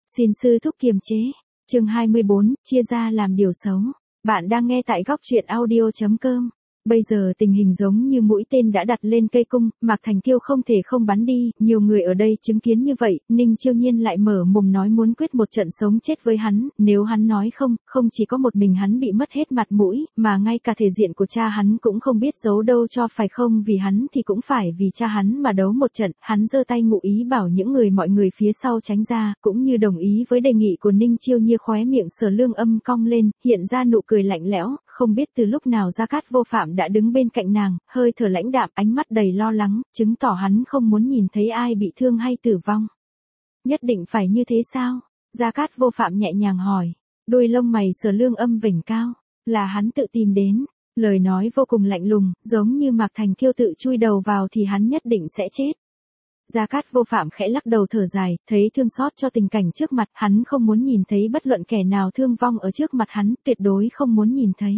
Xin sư thúc kiềm chế. Chương 24, chia ra làm điều xấu. Bạn đang nghe tại góc truyện audio.com. Bây giờ tình hình giống như mũi tên đã đặt lên cây cung, Mạc Thành Kiêu không thể không bắn đi, nhiều người ở đây chứng kiến như vậy, Ninh Chiêu Nhiên lại mở mồm nói muốn quyết một trận sống chết với hắn, nếu hắn nói không, không chỉ có một mình hắn bị mất hết mặt mũi, mà ngay cả thể diện của cha hắn cũng không biết giấu đâu cho phải không, vì hắn thì cũng phải vì cha hắn mà đấu một trận, hắn giơ tay ngụ ý bảo những mọi người phía sau tránh ra, cũng như đồng ý với đề nghị của Ninh Chiêu Nhiên. Khóe miệng Sở Lương Âm cong lên, hiện ra nụ cười lạnh lẽo, không biết từ lúc nào Gia Cát Vô Phạm đã đứng bên cạnh nàng, hơi thở lãnh đạm, ánh mắt đầy lo lắng, chứng tỏ hắn không muốn nhìn thấy ai bị thương hay tử vong. Nhất định phải như thế sao? Gia Cát Vô Phạm nhẹ nhàng hỏi. Đôi lông mày Sở Lương Âm vểnh cao, là hắn tự tìm đến, lời nói vô cùng lạnh lùng, giống như Mạc Thành Kiêu tự chui đầu vào thì hắn nhất định sẽ chết. Gia Cát Vô Phạm khẽ lắc đầu thở dài, thấy thương xót cho tình cảnh trước mặt, hắn không muốn nhìn thấy bất luận kẻ nào thương vong ở trước mặt hắn, tuyệt đối không muốn nhìn thấy.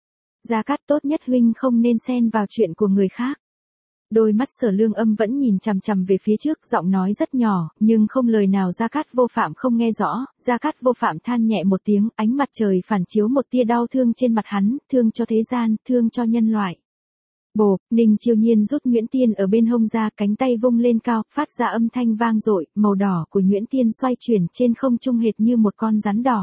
Gia Cát, tốt nhất huynh không nên xen vào chuyện của người khác. Đôi mắt Sở Lương Âm vẫn nhìn chằm chằm về phía trước, giọng nói rất nhỏ, nhưng không lời nào Gia Cát Vô Phạm không nghe rõ. Gia Cát Vô Phạm than nhẹ một tiếng, ánh mặt trời phản chiếu một tia đau thương trên mặt hắn, thương cho thế gian, thương cho nhân loại. Bồ, Ninh Chiêu Nhiên rút nhuyễn tiên ở bên hông ra, cánh tay vung lên cao, phát ra âm thanh vang dội, màu đỏ của nhuyễn tiên xoay chuyển trên không trung hệt như một con rắn đỏ.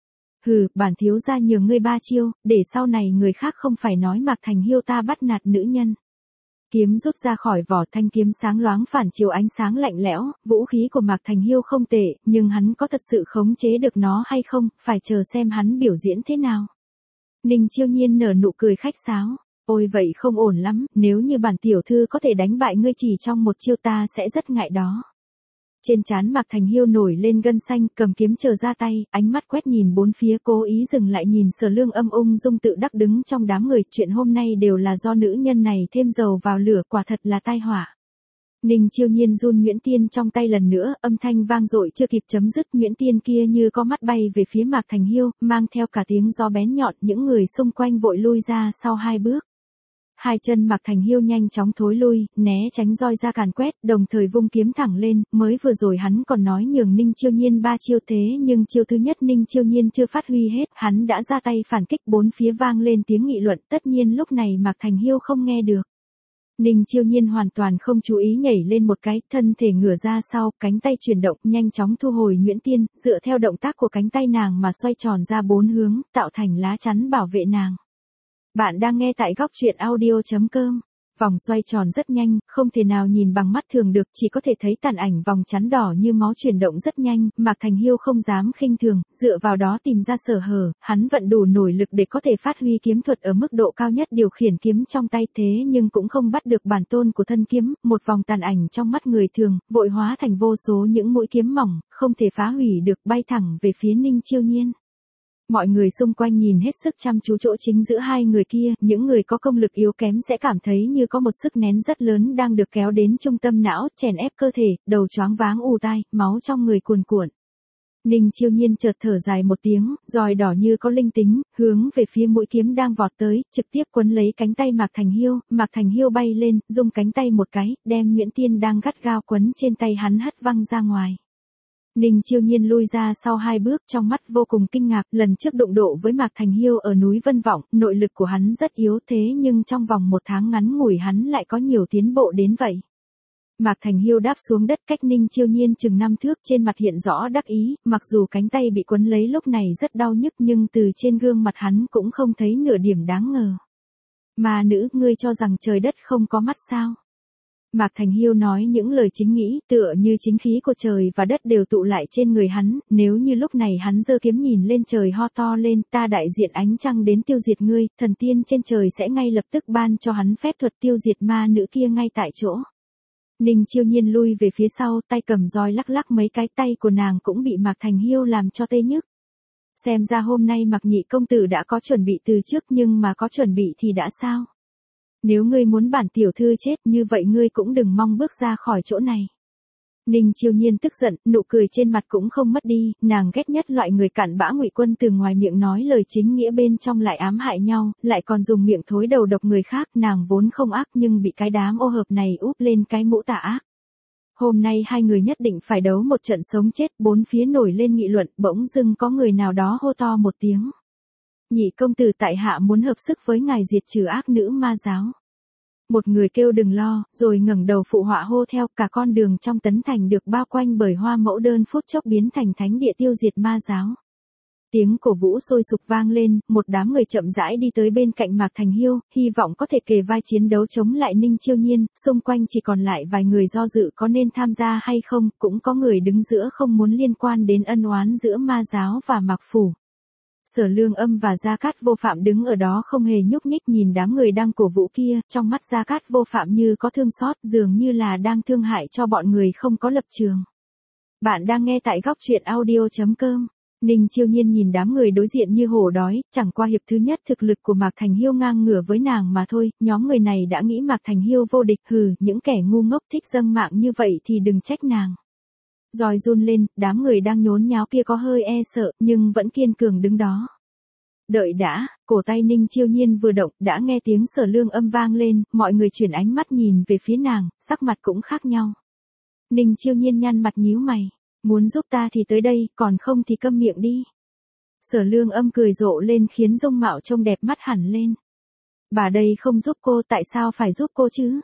Hừ, bản thiếu gia nhường ngươi 3 chiêu, để sau này người khác không phải nói Mạc Thành Hiêu ta bắt nạt nữ nhân. Kiếm rút ra khỏi vỏ, thanh kiếm sáng loáng phản chiếu ánh sáng lạnh lẽo, vũ khí của Mạc Thành Hiêu không tệ, nhưng hắn có thật sự khống chế được nó hay không, phải chờ xem hắn biểu diễn thế nào. Ninh Chiêu Nhiên nở nụ cười khách sáo. Ôi vậy không ổn lắm, nếu như bản tiểu thư có thể đánh bại ngươi chỉ trong một chiêu ta sẽ rất ngại đó. Trên trán Mạc Thành Hiêu nổi lên gân xanh, cầm kiếm chờ ra tay, ánh mắt quét nhìn bốn phía, cố ý dừng lại nhìn Sở Lương Âm ung dung tự đắc đứng trong đám người, chuyện hôm nay đều là do nữ nhân này thêm dầu vào lửa, quả thật là tai họa. Ninh Chiêu Nhiên run nhuyễn tiên trong tay lần nữa, âm thanh vang dội chưa kịp chấm dứt, nhuyễn tiên kia như có mắt bay về phía Mạc Thành Hiêu, mang theo cả tiếng gió bén nhọn, những người xung quanh vội lui ra sau 2 bước. Hai chân Mạc Thành Hiêu nhanh chóng thối lui, né tránh roi ra càn quét, đồng thời vung kiếm thẳng lên, mới vừa rồi hắn còn nói nhường Ninh Chiêu Nhiên 3 chiêu thế nhưng chiêu thứ nhất Ninh Chiêu Nhiên chưa phát huy hết, hắn đã ra tay phản kích, bốn phía vang lên tiếng nghị luận, tất nhiên lúc này Mạc Thành Hiêu không nghe được. Ninh Chiêu Nhiên hoàn toàn không chú ý nhảy lên một cái, thân thể ngửa ra sau, cánh tay chuyển động, nhanh chóng thu hồi nhuyễn tiên, dựa theo động tác của cánh tay nàng mà xoay tròn ra 4 hướng, tạo thành lá chắn bảo vệ nàng. Bạn đang nghe tại góc truyện audio.com. Vòng xoay tròn rất nhanh, không thể nào nhìn bằng mắt thường được, chỉ có thể thấy tàn ảnh vòng chắn đỏ như máu chuyển động rất nhanh, Mạc Thành Hiêu không dám khinh thường, dựa vào đó tìm ra sở hở, hắn vận đủ nổi lực để có thể phát huy kiếm thuật ở mức độ cao nhất, điều khiển kiếm trong tay, thế nhưng cũng không bắt được bản tôn của thân kiếm, một vòng tàn ảnh trong mắt người thường, vội hóa thành vô số những mũi kiếm mỏng, không thể phá hủy được, bay thẳng về phía Ninh Chiêu Nhiên. Mọi người xung quanh nhìn hết sức chăm chú chỗ chính giữa hai người kia, những người có công lực yếu kém sẽ cảm thấy như có một sức nén rất lớn đang được kéo đến trung tâm não, chèn ép cơ thể, đầu choáng váng ù tai, máu trong người cuồn cuộn. Ninh Chiêu Nhiên chợt thở dài một tiếng, roi đỏ như có linh tính, hướng về phía mũi kiếm đang vọt tới, trực tiếp quấn lấy cánh tay Mạc Thành Hiêu bay lên, rung cánh tay một cái, đem nhuyễn tiên đang gắt gao quấn trên tay hắn hất văng ra ngoài. Ninh Chiêu Nhiên lui ra sau 2 bước, trong mắt vô cùng kinh ngạc, lần trước đụng độ với Mạc Thành Hiêu ở núi Vân Vọng, nội lực của hắn rất yếu thế nhưng trong vòng 1 tháng ngắn ngủi hắn lại có nhiều tiến bộ đến vậy. Mạc Thành Hiêu đáp xuống đất cách Ninh Chiêu Nhiên chừng 5 thước, trên mặt hiện rõ đắc ý, mặc dù cánh tay bị quấn lấy lúc này rất đau nhức nhưng từ trên gương mặt hắn cũng không thấy nửa điểm đáng ngờ. Mà nữ, ngươi cho rằng trời đất không có mắt sao? Mạc Thành Hiêu nói những lời chính nghĩ, tựa như chính khí của trời và đất đều tụ lại trên người hắn, nếu như lúc này hắn giơ kiếm nhìn lên trời ho to lên, ta đại diện ánh trăng đến tiêu diệt ngươi, thần tiên trên trời sẽ ngay lập tức ban cho hắn phép thuật tiêu diệt ma nữ kia ngay tại chỗ. Ninh Chiêu Nhiên lui về phía sau, tay cầm roi lắc lắc mấy cái, tay của nàng cũng bị Mạc Thành Hiêu làm cho tê nhức. Xem ra hôm nay Mạc nhị công tử đã có chuẩn bị từ trước, nhưng mà có chuẩn bị thì đã sao? Nếu ngươi muốn bản tiểu thư chết như vậy ngươi cũng đừng mong bước ra khỏi chỗ này. Ninh Chiêu Nhiên tức giận, nụ cười trên mặt cũng không mất đi, nàng ghét nhất loại người cặn bã ngụy quân, từ ngoài miệng nói lời chính nghĩa bên trong lại ám hại nhau, lại còn dùng miệng thối đầu độc người khác, nàng vốn không ác nhưng bị cái đám ô hợp này úp lên cái mũ tà ác. Hôm nay hai người nhất định phải đấu một trận sống chết, bốn phía nổi lên nghị luận, bỗng dưng có người nào đó hô to một tiếng. Nhị công tử tại hạ muốn hợp sức với ngài diệt trừ ác nữ ma giáo. Một người kêu đừng lo, rồi ngẩng đầu phụ họa hô theo, cả con đường trong Tấn Thành được bao quanh bởi hoa mẫu đơn phút chốc biến thành thánh địa tiêu diệt ma giáo. Tiếng cổ vũ sôi sục vang lên, một đám người chậm rãi đi tới bên cạnh Mạc Thành Hiêu, hy vọng có thể kề vai chiến đấu chống lại Ninh Chiêu Nhiên, xung quanh chỉ còn lại vài người do dự có nên tham gia hay không, cũng có người đứng giữa không muốn liên quan đến ân oán giữa ma giáo và Mạc Phủ. Sở Lương Âm và Gia Cát Vô Phạm đứng ở đó không hề nhúc nhích nhìn đám người đang cổ vũ kia, trong mắt Gia Cát Vô Phạm như có thương xót, dường như là đang thương hại cho bọn người không có lập trường. Bạn đang nghe tại góc truyện audio.com. Ninh Chiêu Nhiên nhìn đám người đối diện như hổ đói, chẳng qua hiệp thứ nhất thực lực của Mạc Thành Hiêu ngang ngửa với nàng mà thôi, nhóm người này đã nghĩ Mạc Thành Hiêu vô địch, những kẻ ngu ngốc thích dâng mạng như vậy thì đừng trách nàng. Roi run lên, đám người đang nhốn nháo kia có hơi e sợ, nhưng vẫn kiên cường đứng đó. Đợi đã, cổ tay Ninh Chiêu Nhiên vừa động, đã nghe tiếng Sở Lương Âm vang lên, mọi người chuyển ánh mắt nhìn về phía nàng, sắc mặt cũng khác nhau. Ninh Chiêu Nhiên nhăn mặt nhíu mày. Muốn giúp ta thì tới đây, còn không thì câm miệng đi. Sở Lương Âm cười rộ lên khiến dung mạo trông đẹp mắt hẳn lên. Bà đây không giúp cô, tại sao phải giúp cô chứ?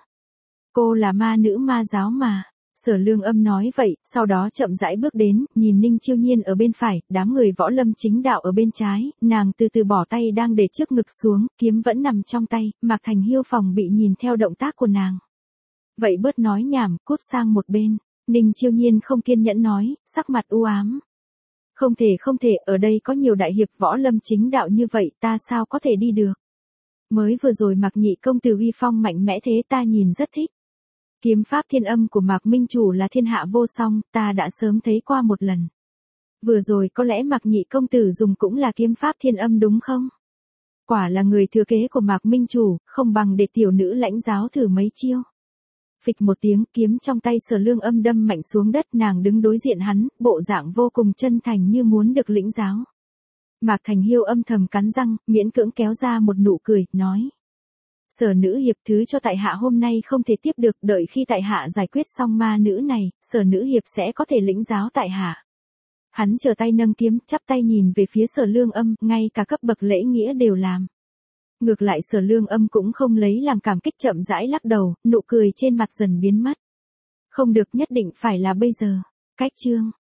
Cô là ma nữ ma giáo mà. Sở Lương Âm nói vậy, sau đó chậm rãi bước đến, nhìn Ninh Chiêu Nhiên ở bên phải, đám người võ lâm chính đạo ở bên trái, nàng từ từ bỏ tay đang để trước ngực xuống, kiếm vẫn nằm trong tay, Mạc Thành Hiêu phòng bị nhìn theo động tác của nàng. Vậy bớt nói nhảm, cút sang một bên. Ninh Chiêu Nhiên không kiên nhẫn nói, sắc mặt u ám. Không thể, ở đây có nhiều đại hiệp võ lâm chính đạo như vậy, ta sao có thể đi được. Mới vừa rồi Mạc nhị công tử uy phong mạnh mẽ thế ta nhìn rất thích. Kiếm pháp thiên âm của Mạc Minh Chủ là thiên hạ vô song, ta đã sớm thấy qua một lần. Vừa rồi có lẽ Mạc nhị công tử dùng cũng là kiếm pháp thiên âm đúng không? Quả là người thừa kế của Mạc Minh Chủ, không bằng để tiểu nữ lãnh giáo thử mấy chiêu. Phịch một tiếng, kiếm trong tay Sở Lương Âm đâm mạnh xuống đất, nàng đứng đối diện hắn, bộ dạng vô cùng chân thành như muốn được lĩnh giáo. Mạc Thành Hiêu âm thầm cắn răng, miễn cưỡng kéo ra một nụ cười, nói. Sở nữ hiệp thứ cho tại hạ hôm nay không thể tiếp được, đợi khi tại hạ giải quyết xong ma nữ này, sở nữ hiệp sẽ có thể lĩnh giáo tại hạ. Hắn trở tay nâng kiếm, chắp tay nhìn về phía Sở Lương Âm, ngay cả cấp bậc lễ nghĩa đều làm. Ngược lại Sở Lương Âm cũng không lấy làm cảm kích, chậm rãi lắc đầu, nụ cười trên mặt dần biến mất. Không được, nhất định phải là bây giờ. Cách chương